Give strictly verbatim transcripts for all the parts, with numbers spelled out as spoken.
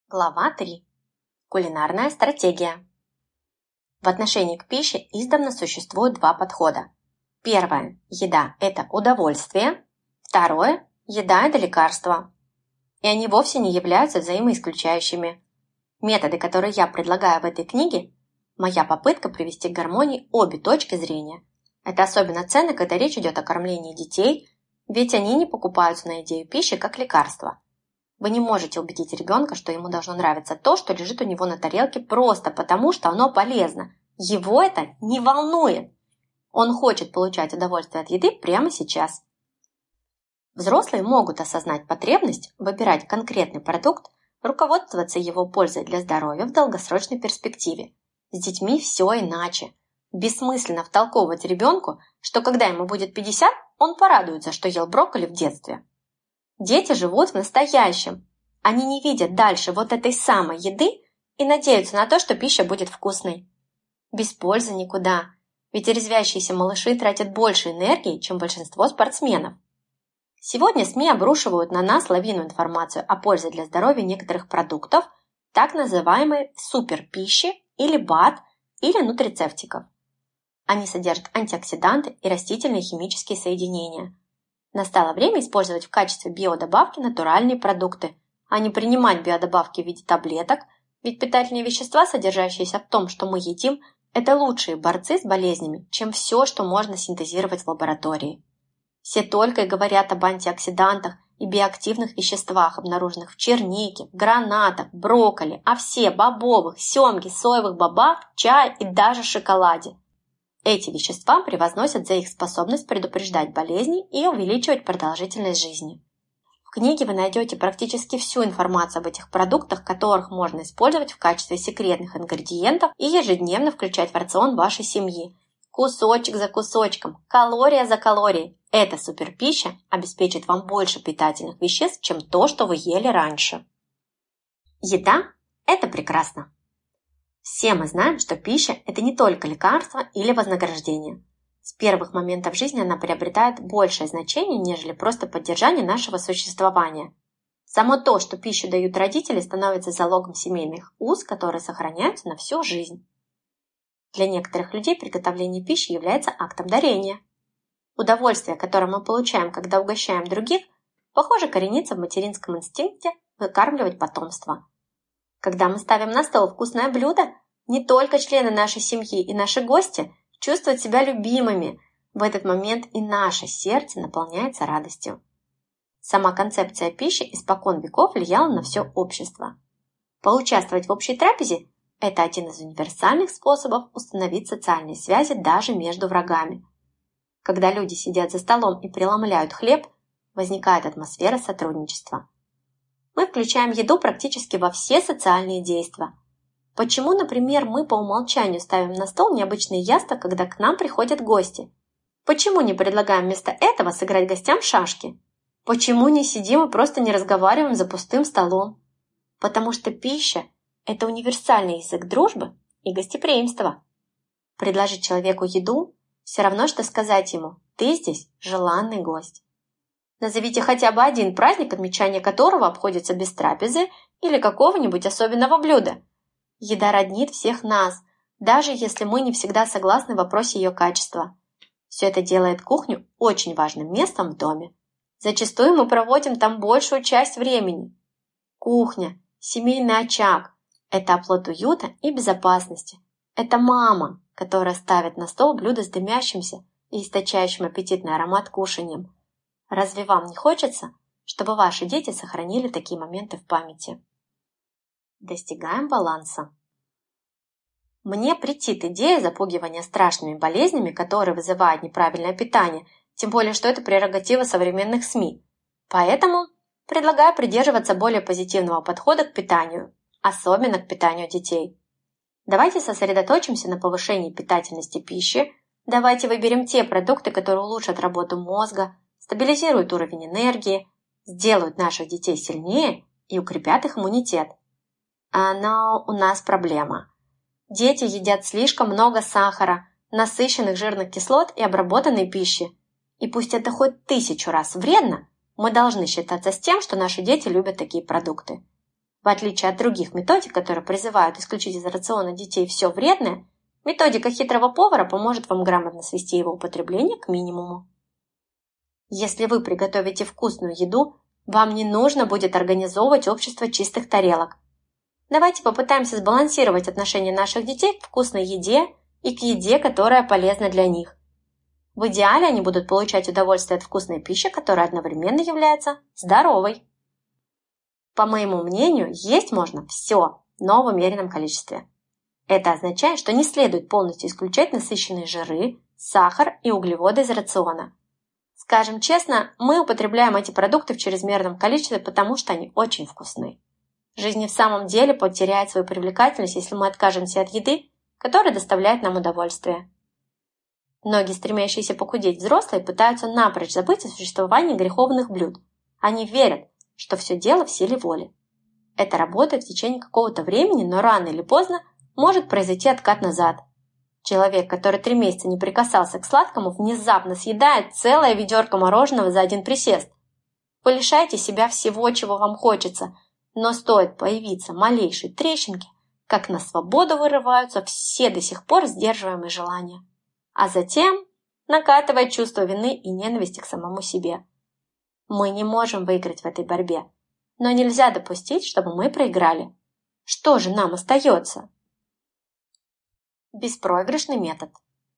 Глава три. Кулинарная стратегия. В отношении к пище издавна существует два подхода. Первое. Еда – это удовольствие. Второе. Еда – это лекарство. И они вовсе не являются взаимоисключающими. Методы, которые я предлагаю в этой книге – моя попытка привести к гармонии обе точки зрения. Это особенно ценно, когда речь идет о кормлении детей, ведь они не покупаются на идею пищи как лекарства. Вы не можете убедить ребенка, что ему должно нравиться то, что лежит у него на тарелке, просто потому, что оно полезно. Его это не волнует. Он хочет получать удовольствие от еды прямо сейчас. Взрослые могут осознать потребность, выбирать конкретный продукт, руководствоваться его пользой для здоровья в долгосрочной перспективе. С детьми все иначе. Бессмысленно втолковывать ребенку, что когда ему будет пятьдесят, он порадуется, что ел брокколи в детстве. Дети живут в настоящем. Они не видят дальше вот этой самой еды и надеются на то, что пища будет вкусной. Без пользы никуда, ведь резвящиеся малыши тратят больше энергии, чем большинство спортсменов. Сегодня СМИ обрушивают на нас лавину информацию о пользе для здоровья некоторых продуктов, так называемой суперпищи или БАД или нутрицептиков. Они содержат антиоксиданты и растительные химические соединения. Настало время использовать в качестве биодобавки натуральные продукты, а не принимать биодобавки в виде таблеток, ведь питательные вещества, содержащиеся в том, что мы едим, это лучшие борцы с болезнями, чем все, что можно синтезировать в лаборатории. Все только и говорят об антиоксидантах и биоактивных веществах, обнаруженных в чернике, гранатах, брокколи, овсе, бобовых, семге, соевых бобах, чае и даже шоколаде. Эти вещества превозносят за их способность предупреждать болезни и увеличивать продолжительность жизни. В книге вы найдете практически всю информацию об этих продуктах, которых можно использовать в качестве секретных ингредиентов и ежедневно включать в рацион вашей семьи. Кусочек за кусочком, калория за калорией. Эта суперпища обеспечит вам больше питательных веществ, чем то, что вы ели раньше. Еда – это прекрасно. Все мы знаем, что пища – это не только лекарство или вознаграждение. С первых моментов жизни она приобретает большее значение, нежели просто поддержание нашего существования. Само то, что пищу дают родители, становится залогом семейных уз, которые сохраняются на всю жизнь. Для некоторых людей приготовление пищи является актом дарения. Удовольствие, которое мы получаем, когда угощаем других, похоже, коренится в материнском инстинкте выкармливать потомство. Когда мы ставим на стол вкусное блюдо, не только члены нашей семьи и наши гости чувствуют себя любимыми. В этот момент и наше сердце наполняется радостью. Сама концепция пищи испокон веков влияла на все общество. Поучаствовать в общей трапезе – это один из универсальных способов установить социальные связи даже между врагами. Когда люди сидят за столом и преломляют хлеб, возникает атмосфера сотрудничества. Мы включаем еду практически во все социальные действия. Почему, например, мы по умолчанию ставим на стол необычные яства, когда к нам приходят гости? Почему не предлагаем вместо этого сыграть гостям в шашки? Почему не сидим и просто не разговариваем за пустым столом? Потому что пища – это универсальный язык дружбы и гостеприимства. Предложить человеку еду – все равно, что сказать ему «ты здесь желанный гость». Назовите хотя бы один праздник, отмечание которого обходится без трапезы или какого-нибудь особенного блюда. Еда роднит всех нас, даже если мы не всегда согласны в вопросе ее качества. Все это делает кухню очень важным местом в доме. Зачастую мы проводим там большую часть времени. Кухня, семейный очаг – это оплот уюта и безопасности. Это мама, которая ставит на стол блюдо с дымящимся и источающим аппетитный аромат кушаньем. Разве вам не хочется, чтобы ваши дети сохранили такие моменты в памяти? Достигаем баланса. Мне претит идея запугивания страшными болезнями, которые вызывают неправильное питание, тем более, что это прерогатива современных СМИ. Поэтому предлагаю придерживаться более позитивного подхода к питанию, особенно к питанию детей. Давайте сосредоточимся на повышении питательности пищи, давайте выберем те продукты, которые улучшат работу мозга, стабилизируют уровень энергии, сделают наших детей сильнее и укрепят их иммунитет. Но у нас проблема. Дети едят слишком много сахара, насыщенных жирных кислот и обработанной пищи. И пусть это хоть тысячу раз вредно, мы должны считаться с тем, что наши дети любят такие продукты. В отличие от других методик, которые призывают исключить из рациона детей все вредное, методика хитрого повара поможет вам грамотно свести его употребление к минимуму. Если вы приготовите вкусную еду, вам не нужно будет организовывать общество чистых тарелок. Давайте попытаемся сбалансировать отношение наших детей к вкусной еде и к еде, которая полезна для них. В идеале они будут получать удовольствие от вкусной пищи, которая одновременно является здоровой. По моему мнению, есть можно все, но в умеренном количестве. Это означает, что не следует полностью исключать насыщенные жиры, сахар и углеводы из рациона. Скажем честно, мы употребляем эти продукты в чрезмерном количестве, потому что они очень вкусны. Жизнь в самом деле потеряет свою привлекательность, если мы откажемся от еды, которая доставляет нам удовольствие. Многие, стремящиеся похудеть взрослые, пытаются напрочь забыть о существовании греховных блюд. Они верят, что все дело в силе воли. Это работает в течение какого-то времени, но рано или поздно может произойти откат назад. Человек, который три месяца не прикасался к сладкому, внезапно съедает целое ведерко мороженого за один присест. Вы лишаете себя всего, чего вам хочется, но стоит появиться малейшей трещинки, как на свободу вырываются все до сих пор сдерживаемые желания. А затем накатывает чувство вины и ненависти к самому себе. Мы не можем выиграть в этой борьбе, но нельзя допустить, чтобы мы проиграли. Что же нам остается? Беспроигрышный метод.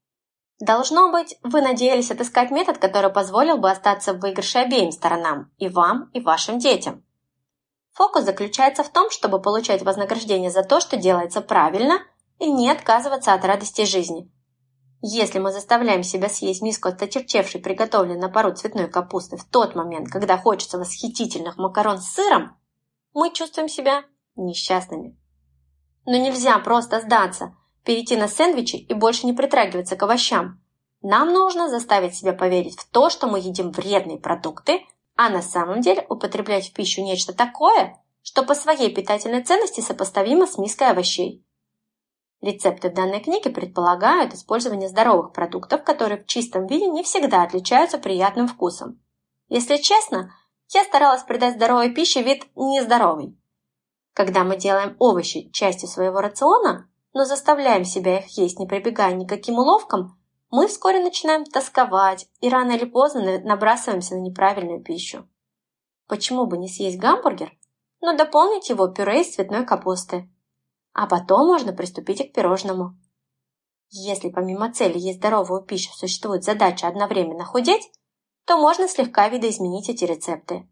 Должно быть, вы надеялись отыскать метод, который позволил бы остаться в выигрыше обеим сторонам, и вам, и вашим детям. Фокус заключается в том, чтобы получать вознаграждение за то, что делается правильно, и не отказываться от радости жизни. Если мы заставляем себя съесть миску осточерчевшей, приготовленной на пару цветной капусты в тот момент, когда хочется восхитительных макарон с сыром, мы чувствуем себя несчастными. Но нельзя просто сдаться, перейти на сэндвичи и больше не притрагиваться к овощам. Нам нужно заставить себя поверить в то, что мы едим вредные продукты, а на самом деле употреблять в пищу нечто такое, что по своей питательной ценности сопоставимо с миской овощей. Рецепты в данной книге предполагают использование здоровых продуктов, которые в чистом виде не всегда отличаются приятным вкусом. Если честно, я старалась придать здоровой пище вид нездоровый. Когда мы делаем овощи частью своего рациона, но заставляем себя их есть, не прибегая ни к каким уловкам, мы вскоре начинаем тосковать и рано или поздно набрасываемся на неправильную пищу. Почему бы не съесть гамбургер, но дополнить его пюре из цветной капусты? А потом можно приступить и к пирожному. Если помимо цели есть здоровую пищу существует задача одновременно худеть, то можно слегка видоизменить эти рецепты.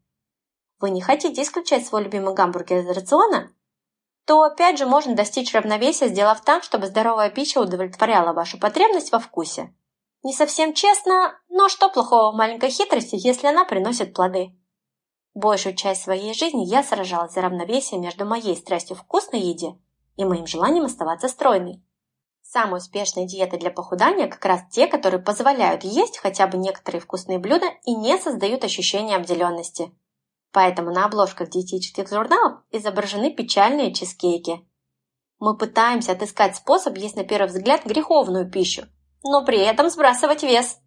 Вы не хотите исключать свой любимый гамбургер из рациона? То опять же можно достичь равновесия, сделав так, чтобы здоровая пища удовлетворяла вашу потребность во вкусе. Не совсем честно, но что плохого в маленькой хитрости, если она приносит плоды? Большую часть своей жизни я сражалась за равновесие между моей страстью к вкусной еде и моим желанием оставаться стройной. Самые успешные диеты для похудания как раз те, которые позволяют есть хотя бы некоторые вкусные блюда и не создают ощущения обделенности. Поэтому на обложках диетических журналов изображены печальные чизкейки. Мы пытаемся отыскать способ есть на первый взгляд греховную пищу, но при этом сбрасывать вес.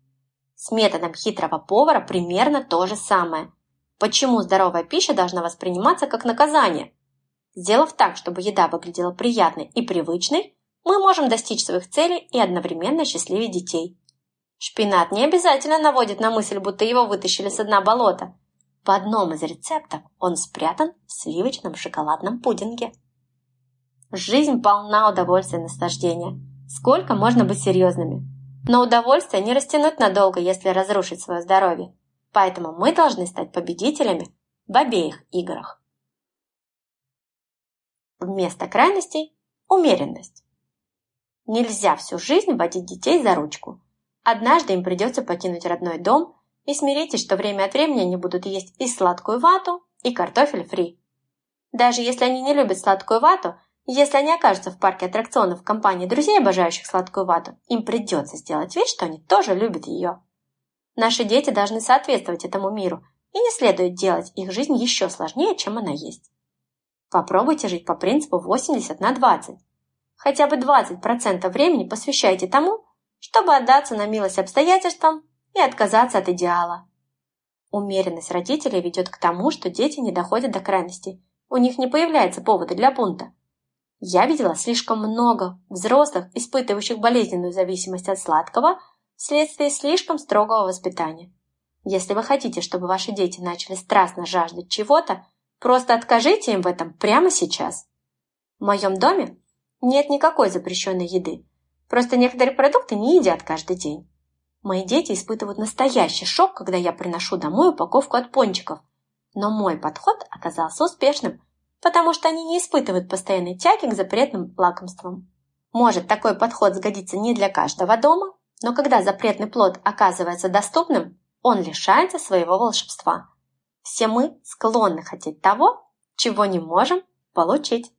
С методом хитрого повара примерно то же самое. Почему здоровая пища должна восприниматься как наказание? Сделав так, чтобы еда выглядела приятной и привычной, мы можем достичь своих целей и одновременно счастливить детей. Шпинат не обязательно наводит на мысль, будто его вытащили с дна болота. В одном из рецептов он спрятан в сливочном шоколадном пудинге. Жизнь полна удовольствия и наслаждения. Сколько можно быть серьезными? Но удовольствие не растянуть надолго, если разрушить свое здоровье. Поэтому мы должны стать победителями в обеих играх. Вместо крайностей – умеренность. Нельзя всю жизнь водить детей за ручку. Однажды им придется покинуть родной дом и смиритесь, что время от времени они будут есть и сладкую вату, и картофель фри. Даже если они не любят сладкую вату, если они окажутся в парке аттракционов в компании друзей, обожающих сладкую вату, им придется сделать вид, что они тоже любят ее. Наши дети должны соответствовать этому миру, и не следует делать их жизнь еще сложнее, чем она есть. Попробуйте жить по принципу восемьдесят на двадцать. Хотя бы двадцать процентов времени посвящайте тому, чтобы отдаться на милость обстоятельствам и отказаться от идеала. Умеренность родителей ведет к тому, что дети не доходят до крайностей у них не появляется повода для бунта. Я видела слишком много взрослых, испытывающих болезненную зависимость от сладкого вследствие слишком строгого воспитания. Если вы хотите, чтобы ваши дети начали страстно жаждать чего-то, просто откажите им в этом прямо сейчас. В моем доме нет никакой запрещенной еды, просто некоторые продукты не едят каждый день. Мои дети испытывают настоящий шок, когда я приношу домой упаковку от пончиков, но мой подход оказался успешным, потому что они не испытывают постоянной тяги к запретным лакомствам. Может, такой подход сгодится не для каждого дома, но когда запретный плод оказывается доступным, он лишается своего волшебства. Все мы склонны хотеть того, чего не можем получить.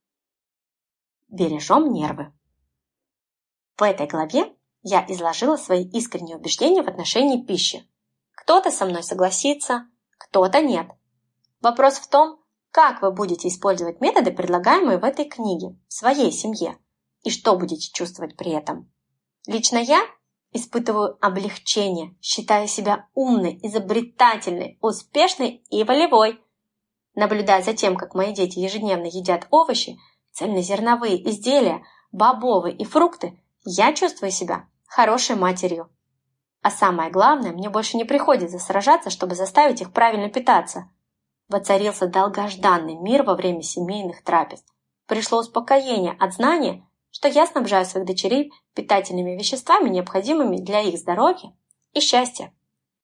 Бережем нервы. В этой главе я изложила свои искренние убеждения в отношении пищи. Кто-то со мной согласится, кто-то нет. Вопрос в том, как вы будете использовать методы, предлагаемые в этой книге, в своей семье, и что будете чувствовать при этом. Лично я испытываю облегчение, считая себя умной, изобретательной, успешной и волевой. Наблюдая за тем, как мои дети ежедневно едят овощи, цельнозерновые изделия, бобовые и фрукты, я чувствую себя хорошей матерью. А самое главное, мне больше не приходится сражаться, чтобы заставить их правильно питаться. Воцарился долгожданный мир во время семейных трапез. Пришло успокоение от знания, что я снабжаю своих дочерей питательными веществами, необходимыми для их здоровья и счастья.